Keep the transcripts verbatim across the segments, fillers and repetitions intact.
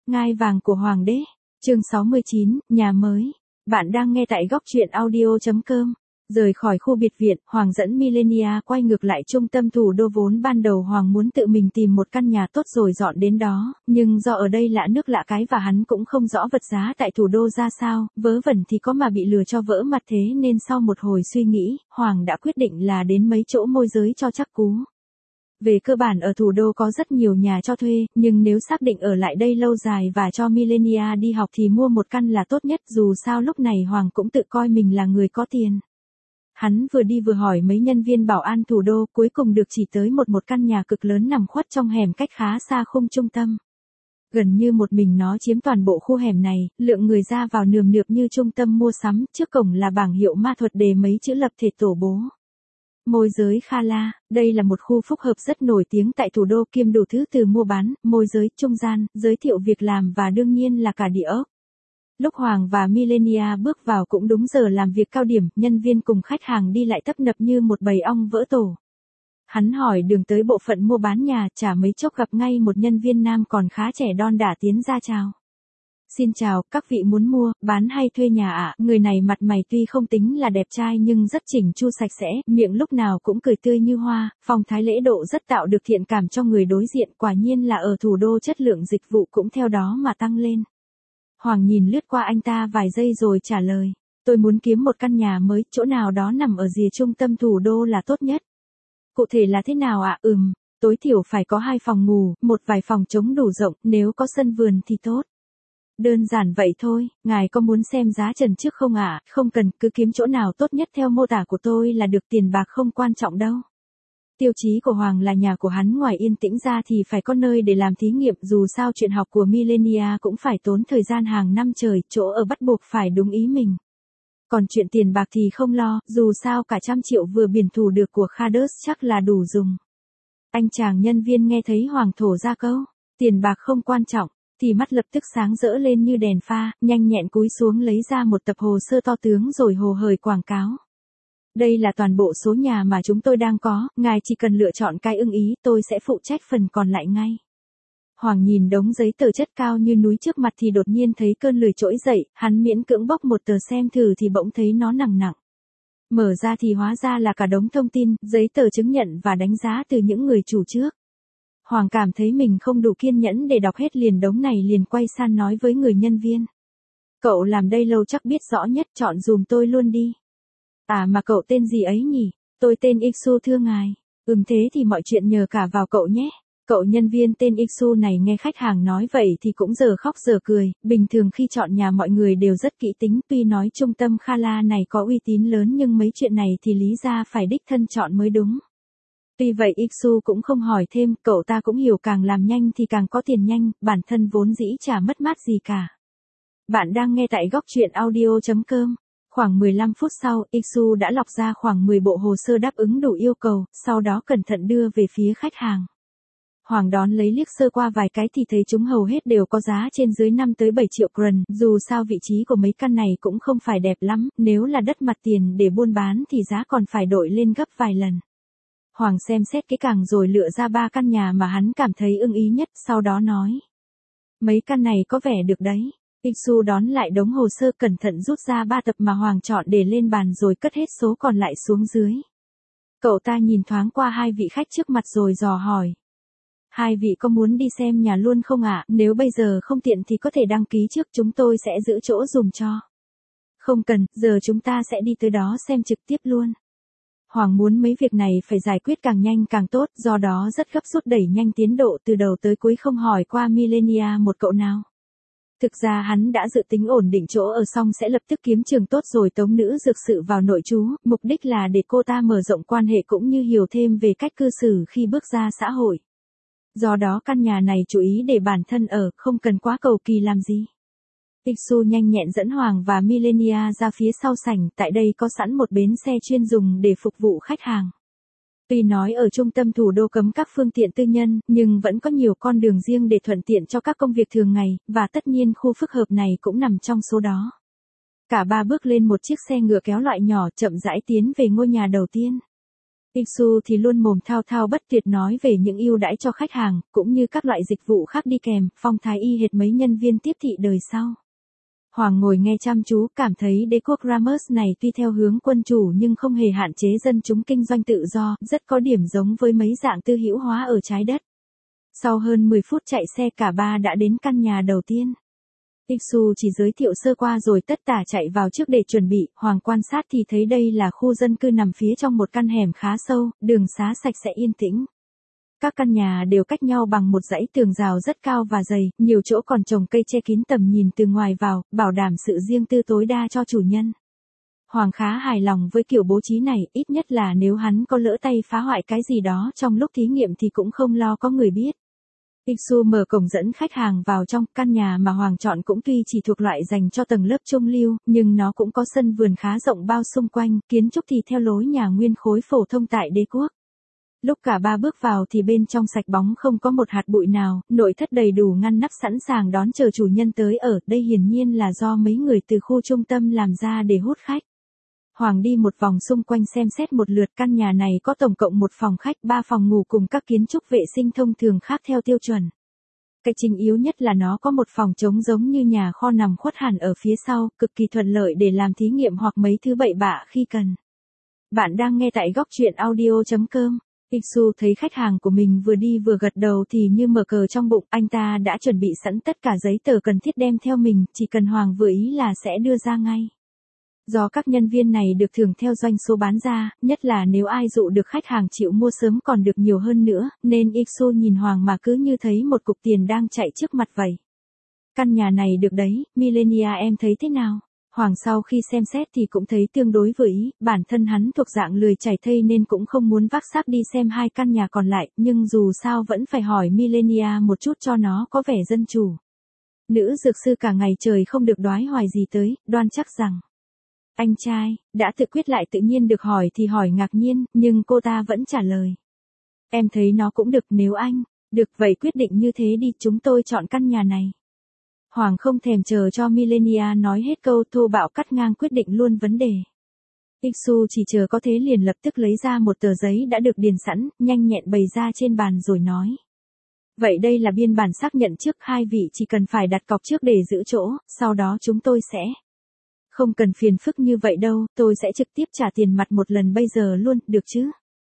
Ngai vàng của Hoàng đế. Chương sáu mươi chín, nhà mới. Bạn đang nghe tại góc truyện audio chấm com. Rời khỏi khu biệt viện, Hoàng dẫn Millenia quay ngược lại trung tâm thủ đô vốn ban đầu Hoàng muốn tự mình tìm một căn nhà tốt rồi dọn đến đó, nhưng do ở đây lạ nước lạ cái và hắn cũng không rõ vật giá tại thủ đô ra sao, vớ vẩn thì có mà bị lừa cho vỡ mặt thế nên sau một hồi suy nghĩ, Hoàng đã quyết định là đến mấy chỗ môi giới cho chắc cú. Về cơ bản ở thủ đô có rất nhiều nhà cho thuê, nhưng nếu xác định ở lại đây lâu dài và cho Millenia đi học thì mua một căn là tốt nhất, dù sao lúc này Hoàng cũng tự coi mình là người có tiền. Hắn vừa đi vừa hỏi mấy nhân viên bảo an thủ đô, cuối cùng được chỉ tới một một căn nhà cực lớn nằm khuất trong hẻm cách khá xa khung trung tâm. Gần như một mình nó chiếm toàn bộ khu hẻm này, lượng người ra vào nườm nượp như trung tâm mua sắm, trước cổng là bảng hiệu ma thuật đề mấy chữ lập thể tổ bố. Môi giới Khala, đây là một khu phúc hợp rất nổi tiếng tại thủ đô, kiêm đủ thứ từ mua bán, môi giới, trung gian, giới thiệu việc làm và đương nhiên là cả địa ốc. Lúc Hoàng và Millenia bước vào cũng đúng giờ làm việc cao điểm, nhân viên cùng khách hàng đi lại tấp nập như một bầy ong vỡ tổ. Hắn hỏi đường tới bộ phận mua bán nhà, chả mấy chốc gặp ngay một nhân viên nam còn khá trẻ đon đả tiến ra chào. Xin chào, các vị muốn mua, bán hay thuê nhà ạ? À? Người này mặt mày tuy không tính là đẹp trai nhưng rất chỉnh chu sạch sẽ, miệng lúc nào cũng cười tươi như hoa, phong thái lễ độ rất tạo được thiện cảm cho người đối diện, quả nhiên là ở thủ đô chất lượng dịch vụ cũng theo đó mà tăng lên. Hoàng nhìn lướt qua anh ta vài giây rồi trả lời, tôi muốn kiếm một căn nhà mới, chỗ nào đó nằm ở rìa trung tâm thủ đô là tốt nhất. Cụ thể là thế nào ạ? À? Ừm, tối thiểu phải có hai phòng ngủ, một vài phòng trống đủ rộng, nếu có sân vườn thì tốt. Đơn giản vậy thôi, ngài có muốn xem giá trần trước không ạ? À? Không cần, cứ kiếm chỗ nào tốt nhất theo mô tả của tôi là được, tiền bạc không quan trọng đâu. Tiêu chí của Hoàng là nhà của hắn ngoài yên tĩnh ra thì phải có nơi để làm thí nghiệm, dù sao chuyện học của Millenia cũng phải tốn thời gian hàng năm trời, chỗ ở bắt buộc phải đúng ý mình. Còn chuyện tiền bạc thì không lo, dù sao cả trăm triệu vừa biển thủ được của Khadus chắc là đủ dùng. Anh chàng nhân viên nghe thấy Hoàng thổ ra câu, tiền bạc không quan trọng, thì mắt lập tức sáng rỡ lên như đèn pha, nhanh nhẹn cúi xuống lấy ra một tập hồ sơ to tướng rồi hồ hởi quảng cáo. Đây là toàn bộ số nhà mà chúng tôi đang có, ngài chỉ cần lựa chọn cái ưng ý, tôi sẽ phụ trách phần còn lại ngay. Hoàng nhìn đống giấy tờ chất cao như núi trước mặt thì đột nhiên thấy cơn lười trỗi dậy, hắn miễn cưỡng bóc một tờ xem thử thì bỗng thấy nó nặng nặng. Mở ra thì hóa ra là cả đống thông tin, giấy tờ chứng nhận và đánh giá từ những người chủ trước. Hoàng cảm thấy mình không đủ kiên nhẫn để đọc hết liền đống này, liền quay sang nói với người nhân viên. Cậu làm đây lâu chắc biết rõ nhất, chọn dùm tôi luôn đi. À mà cậu tên gì ấy nhỉ? Tôi tên Iksu thưa ngài. Ừm thế thì mọi chuyện nhờ cả vào cậu nhé. Cậu nhân viên tên Iksu này nghe khách hàng nói vậy thì cũng giờ khóc giờ cười, bình thường khi chọn nhà mọi người đều rất kỹ tính, tuy nói trung tâm Khala này có uy tín lớn nhưng mấy chuyện này thì lý ra phải đích thân chọn mới đúng. Tuy vậy Iksu cũng không hỏi thêm, cậu ta cũng hiểu càng làm nhanh thì càng có tiền nhanh, bản thân vốn dĩ chả mất mát gì cả. Bạn đang nghe tại góc truyện audio chấm com. Khoảng mười lăm phút sau, Iksu đã lọc ra khoảng mười bộ hồ sơ đáp ứng đủ yêu cầu, sau đó cẩn thận đưa về phía khách hàng. Hoàng đón lấy liếc sơ qua vài cái thì thấy chúng hầu hết đều có giá trên dưới năm tới bảy triệu kron, dù sao vị trí của mấy căn này cũng không phải đẹp lắm, nếu là đất mặt tiền để buôn bán thì giá còn phải đội lên gấp vài lần. Hoàng xem xét kỹ càng rồi lựa ra ba căn nhà mà hắn cảm thấy ưng ý nhất, sau đó nói. Mấy căn này có vẻ được đấy. Iksu đón lại đống hồ sơ cẩn thận rút ra ba tập mà Hoàng chọn để lên bàn rồi cất hết số còn lại xuống dưới. Cậu ta nhìn thoáng qua hai vị khách trước mặt rồi dò hỏi. Hai vị có muốn đi xem nhà luôn không ạ? À? Nếu bây giờ không tiện thì có thể đăng ký trước, chúng tôi sẽ giữ chỗ dùm cho. Không cần, giờ chúng ta sẽ đi tới đó xem trực tiếp luôn. Hoàng muốn mấy việc này phải giải quyết càng nhanh càng tốt, do đó rất gấp rút đẩy nhanh tiến độ từ đầu tới cuối không hỏi qua Millenia một cậu nào. Thực ra hắn đã dự tính ổn định chỗ ở xong sẽ lập tức kiếm trường tốt rồi tống nữ dược sự vào nội trú, mục đích là để cô ta mở rộng quan hệ cũng như hiểu thêm về cách cư xử khi bước ra xã hội. Do đó căn nhà này chú ý để bản thân ở, không cần quá cầu kỳ làm gì. Iksu nhanh nhẹn dẫn Hoàng và Millenia ra phía sau sảnh, tại đây có sẵn một bến xe chuyên dùng để phục vụ khách hàng. Tuy nói ở trung tâm thủ đô cấm các phương tiện tư nhân, nhưng vẫn có nhiều con đường riêng để thuận tiện cho các công việc thường ngày, và tất nhiên khu phức hợp này cũng nằm trong số đó. Cả ba bước lên một chiếc xe ngựa kéo loại nhỏ chậm rãi tiến về ngôi nhà đầu tiên. Ixu thì luôn mồm thao thao bất tuyệt nói về những ưu đãi cho khách hàng, cũng như các loại dịch vụ khác đi kèm, phong thái y hệt mấy nhân viên tiếp thị đời sau. Hoàng ngồi nghe chăm chú, cảm thấy đế quốc Ramos này tuy theo hướng quân chủ nhưng không hề hạn chế dân chúng kinh doanh tự do, rất có điểm giống với mấy dạng tư hữu hóa ở trái đất. Sau hơn mười phút chạy xe cả ba đã đến căn nhà đầu tiên. Ixu chỉ giới thiệu sơ qua rồi tất tả chạy vào trước để chuẩn bị, Hoàng quan sát thì thấy đây là khu dân cư nằm phía trong một căn hẻm khá sâu, đường xá sạch sẽ yên tĩnh. Các căn nhà đều cách nhau bằng một dãy tường rào rất cao và dày, nhiều chỗ còn trồng cây che kín tầm nhìn từ ngoài vào, bảo đảm sự riêng tư tối đa cho chủ nhân. Hoàng khá hài lòng với kiểu bố trí này, ít nhất là nếu hắn có lỡ tay phá hoại cái gì đó trong lúc thí nghiệm thì cũng không lo có người biết. Ixu mở cổng dẫn khách hàng vào trong, căn nhà mà Hoàng chọn cũng tuy chỉ thuộc loại dành cho tầng lớp trung lưu, nhưng nó cũng có sân vườn khá rộng bao xung quanh, kiến trúc thì theo lối nhà nguyên khối phổ thông tại đế quốc. Lúc cả ba bước vào thì bên trong sạch bóng không có một hạt bụi nào, nội thất đầy đủ ngăn nắp sẵn sàng đón chờ chủ nhân tới ở, đây hiển nhiên là do mấy người từ khu trung tâm làm ra để hút khách. Hoàng đi một vòng xung quanh xem xét một lượt, căn nhà này có tổng cộng một phòng khách, ba phòng ngủ cùng các kiến trúc vệ sinh thông thường khác theo tiêu chuẩn. Cái chính yếu nhất là nó có một phòng trống giống như nhà kho nằm khuất hẳn ở phía sau, cực kỳ thuận lợi để làm thí nghiệm hoặc mấy thứ bậy bạ khi cần. Bạn đang nghe tại góc truyện audio chấm com. Ixu thấy khách hàng của mình vừa đi vừa gật đầu thì như mở cờ trong bụng, anh ta đã chuẩn bị sẵn tất cả giấy tờ cần thiết đem theo mình, chỉ cần Hoàng vừa ý là sẽ đưa ra ngay. Do các nhân viên này được thưởng theo doanh số bán ra, nhất là nếu ai dụ được khách hàng chịu mua sớm còn được nhiều hơn nữa, nên Ixu nhìn Hoàng mà cứ như thấy một cục tiền đang chạy trước mặt vậy. Căn nhà này được đấy, Millenia em thấy thế nào? Hoàng sau khi xem xét thì cũng thấy tương đối vừa ý, bản thân hắn thuộc dạng lười chảy thây nên cũng không muốn vác xác đi xem hai căn nhà còn lại, nhưng dù sao vẫn phải hỏi Millenia một chút cho nó có vẻ dân chủ. Nữ dược sư cả ngày trời không được đoái hoài gì tới, đoan chắc rằng. Anh trai, đã tự quyết lại tự nhiên được hỏi thì hỏi ngạc nhiên, nhưng cô ta vẫn trả lời. Em thấy nó cũng được nếu anh, được vậy quyết định như thế đi, chúng tôi chọn căn nhà này. Hoàng không thèm chờ cho Millenia nói hết câu, thô bạo cắt ngang quyết định luôn vấn đề. Ixu chỉ chờ có thế liền lập tức lấy ra một tờ giấy đã được điền sẵn, nhanh nhẹn bày ra trên bàn rồi nói. Vậy đây là biên bản xác nhận trước, hai vị chỉ cần phải đặt cọc trước để giữ chỗ, sau đó chúng tôi sẽ... Không cần phiền phức như vậy đâu, tôi sẽ trực tiếp trả tiền mặt một lần bây giờ luôn, được chứ?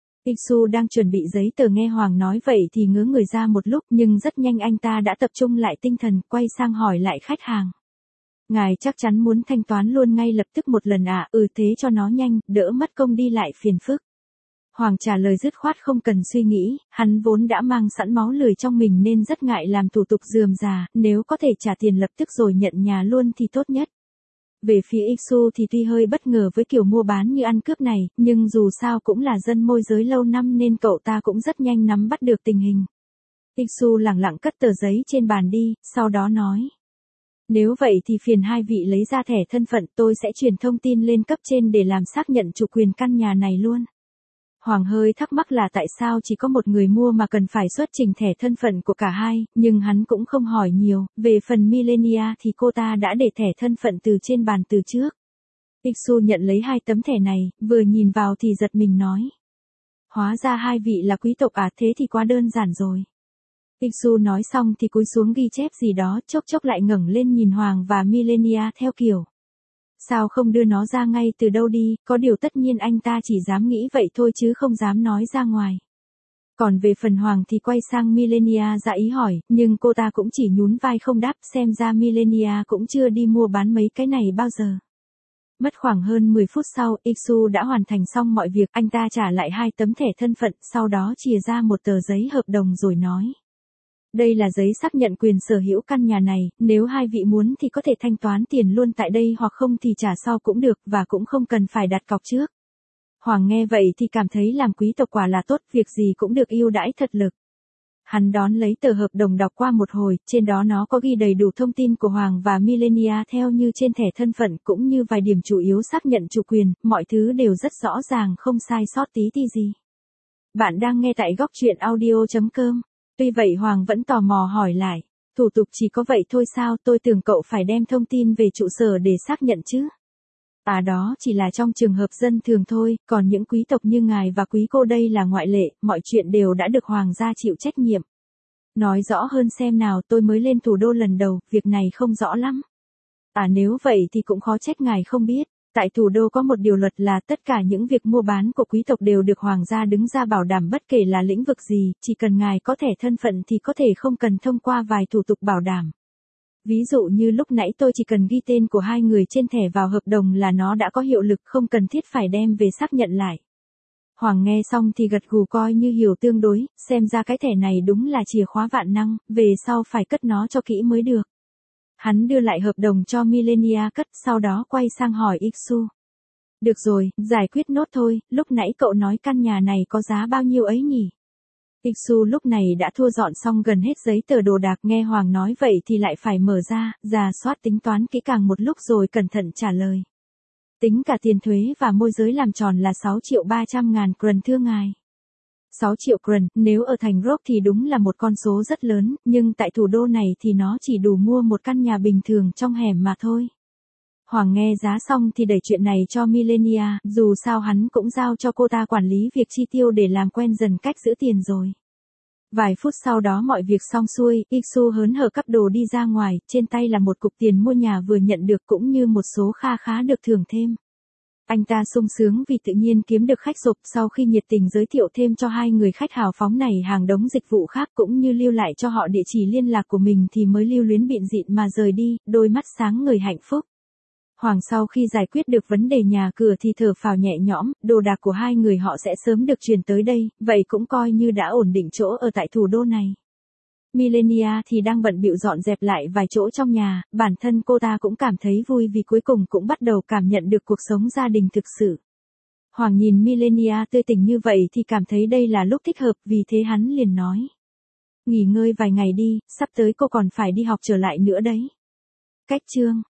Ixu đang chuẩn bị giấy tờ nghe Hoàng nói vậy thì ngớ người ra một lúc, nhưng rất nhanh anh ta đã tập trung lại tinh thần, quay sang hỏi lại khách hàng. Ngài chắc chắn muốn thanh toán luôn ngay lập tức một lần à? Ừ, thế cho nó nhanh, đỡ mất công đi lại phiền phức. Hoàng trả lời dứt khoát không cần suy nghĩ, hắn vốn đã mang sẵn máu lười trong mình nên rất ngại làm thủ tục rườm rà, nếu có thể trả tiền lập tức rồi nhận nhà luôn thì tốt nhất. Về phía Ixu thì tuy hơi bất ngờ với kiểu mua bán như ăn cướp này, nhưng dù sao cũng là dân môi giới lâu năm nên cậu ta cũng rất nhanh nắm bắt được tình hình. Ixu lẳng lặng cất tờ giấy trên bàn đi, sau đó nói. Nếu vậy thì phiền hai vị lấy ra thẻ thân phận, tôi sẽ truyền thông tin lên cấp trên để làm xác nhận chủ quyền căn nhà này luôn. Hoàng hơi thắc mắc là tại sao chỉ có một người mua mà cần phải xuất trình thẻ thân phận của cả hai, nhưng hắn cũng không hỏi nhiều, về phần Millenia thì cô ta đã để thẻ thân phận từ trên bàn từ trước. Ixu nhận lấy hai tấm thẻ này, vừa nhìn vào thì giật mình nói. Hóa ra hai vị là quý tộc à, thế thì quá đơn giản rồi. Ixu nói xong thì cúi xuống ghi chép gì đó, chốc chốc lại ngẩng lên nhìn Hoàng và Millenia theo kiểu. Sao không đưa nó ra ngay từ đâu đi, có điều tất nhiên anh ta chỉ dám nghĩ vậy thôi chứ không dám nói ra ngoài. Còn về phần Hoàng thì quay sang Millenia ra ý hỏi, nhưng cô ta cũng chỉ nhún vai không đáp, xem ra Millenia cũng chưa đi mua bán mấy cái này bao giờ. Mất khoảng hơn mười phút sau, Ixu đã hoàn thành xong mọi việc, anh ta trả lại hai tấm thẻ thân phận, sau đó chìa ra một tờ giấy hợp đồng rồi nói. Đây là giấy xác nhận quyền sở hữu căn nhà này, nếu hai vị muốn thì có thể thanh toán tiền luôn tại đây hoặc không thì trả sau cũng được, và cũng không cần phải đặt cọc trước. Hoàng nghe vậy thì cảm thấy làm quý tộc quả là tốt, việc gì cũng được ưu đãi thật lực. Hắn đón lấy tờ hợp đồng đọc qua một hồi, trên đó nó có ghi đầy đủ thông tin của Hoàng và Millenia theo như trên thẻ thân phận, cũng như vài điểm chủ yếu xác nhận chủ quyền, mọi thứ đều rất rõ ràng không sai sót tí ti gì. Bạn đang nghe tại góc truyện audio chấm com. Tuy vậy Hoàng vẫn tò mò hỏi lại, thủ tục chỉ có vậy thôi sao, tôi tưởng cậu phải đem thông tin về trụ sở để xác nhận chứ. À đó chỉ là trong trường hợp dân thường thôi, còn những quý tộc như ngài và quý cô đây là ngoại lệ, mọi chuyện đều đã được hoàng gia chịu trách nhiệm. Nói rõ hơn xem nào, tôi mới lên thủ đô lần đầu, việc này không rõ lắm. À nếu vậy thì cũng khó trách ngài không biết. Tại thủ đô có một điều luật là tất cả những việc mua bán của quý tộc đều được hoàng gia đứng ra bảo đảm bất kể là lĩnh vực gì, chỉ cần ngài có thẻ thân phận thì có thể không cần thông qua vài thủ tục bảo đảm. Ví dụ như lúc nãy tôi chỉ cần ghi tên của hai người trên thẻ vào hợp đồng là nó đã có hiệu lực, không cần thiết phải đem về xác nhận lại. Hoàng nghe xong thì gật gù coi như hiểu tương đối, xem ra cái thẻ này đúng là chìa khóa vạn năng, về sau phải cất nó cho kỹ mới được. Hắn đưa lại hợp đồng cho Millenia cất, sau đó quay sang hỏi Iksu. Được rồi, giải quyết nốt thôi, lúc nãy cậu nói căn nhà này có giá bao nhiêu ấy nhỉ? Iksu lúc này đã thua dọn xong gần hết giấy tờ đồ đạc, nghe Hoàng nói vậy thì lại phải mở ra, rà soát tính toán kỹ càng một lúc rồi cẩn thận trả lời. Tính cả tiền thuế và môi giới làm tròn là sáu triệu ba trăm ngàn kron thưa ngài. sáu triệu kron, nếu ở thành Rock thì đúng là một con số rất lớn, nhưng tại thủ đô này thì nó chỉ đủ mua một căn nhà bình thường trong hẻm mà thôi. Hoàng nghe giá xong thì đẩy chuyện này cho Millenia, dù sao hắn cũng giao cho cô ta quản lý việc chi tiêu để làm quen dần cách giữ tiền rồi. Vài phút sau đó mọi việc xong xuôi, Iksu hớn hở cắp đồ đi ra ngoài, trên tay là một cục tiền mua nhà vừa nhận được cũng như một số kha khá được thưởng thêm. Anh ta sung sướng vì tự nhiên kiếm được khách sộp, sau khi nhiệt tình giới thiệu thêm cho hai người khách hào phóng này hàng đống dịch vụ khác cũng như lưu lại cho họ địa chỉ liên lạc của mình thì mới lưu luyến bịn dịn mà rời đi, đôi mắt sáng ngời hạnh phúc. Hoàng sau khi giải quyết được vấn đề nhà cửa thì thở phào nhẹ nhõm, đồ đạc của hai người họ sẽ sớm được chuyển tới đây, vậy cũng coi như đã ổn định chỗ ở tại thủ đô này. Millenia thì đang bận bịu dọn dẹp lại vài chỗ trong nhà, bản thân cô ta cũng cảm thấy vui vì cuối cùng cũng bắt đầu cảm nhận được cuộc sống gia đình thực sự. Hoàng nhìn Millenia tươi tỉnh như vậy thì cảm thấy đây là lúc thích hợp, vì thế hắn liền nói. Nghỉ ngơi vài ngày đi, sắp tới cô còn phải đi học trở lại nữa đấy. Cách chương